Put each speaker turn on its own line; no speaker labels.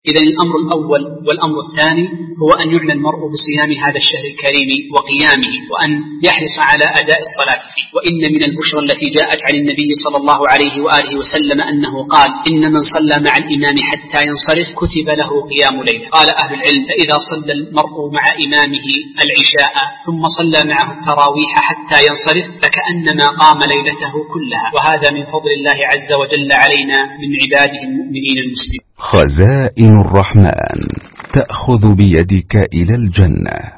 إذن الأمر الأول والأمر الثاني هو أن يعنى المرء بصيام هذا الشهر الكريم وقيامه، وأن يحرص على أداء الصلاة فيه. وإن من البشرى التي جاءت عن النبي صلى الله عليه وآله وسلم أنه قال: إن من صلى مع الإمام حتى ينصرف كتب له قيام ليلة. قال أهل العلم: فإذا صلى المرء مع إمامه العشاء ثم صلى معه التراويح حتى ينصرف فكأنما قام ليلته كلها، وهذا من فضل الله عز وجل علينا من عباده المؤمنين المسلمين.
خزائن الرحمن تأخذ بيدك إلى الجنة.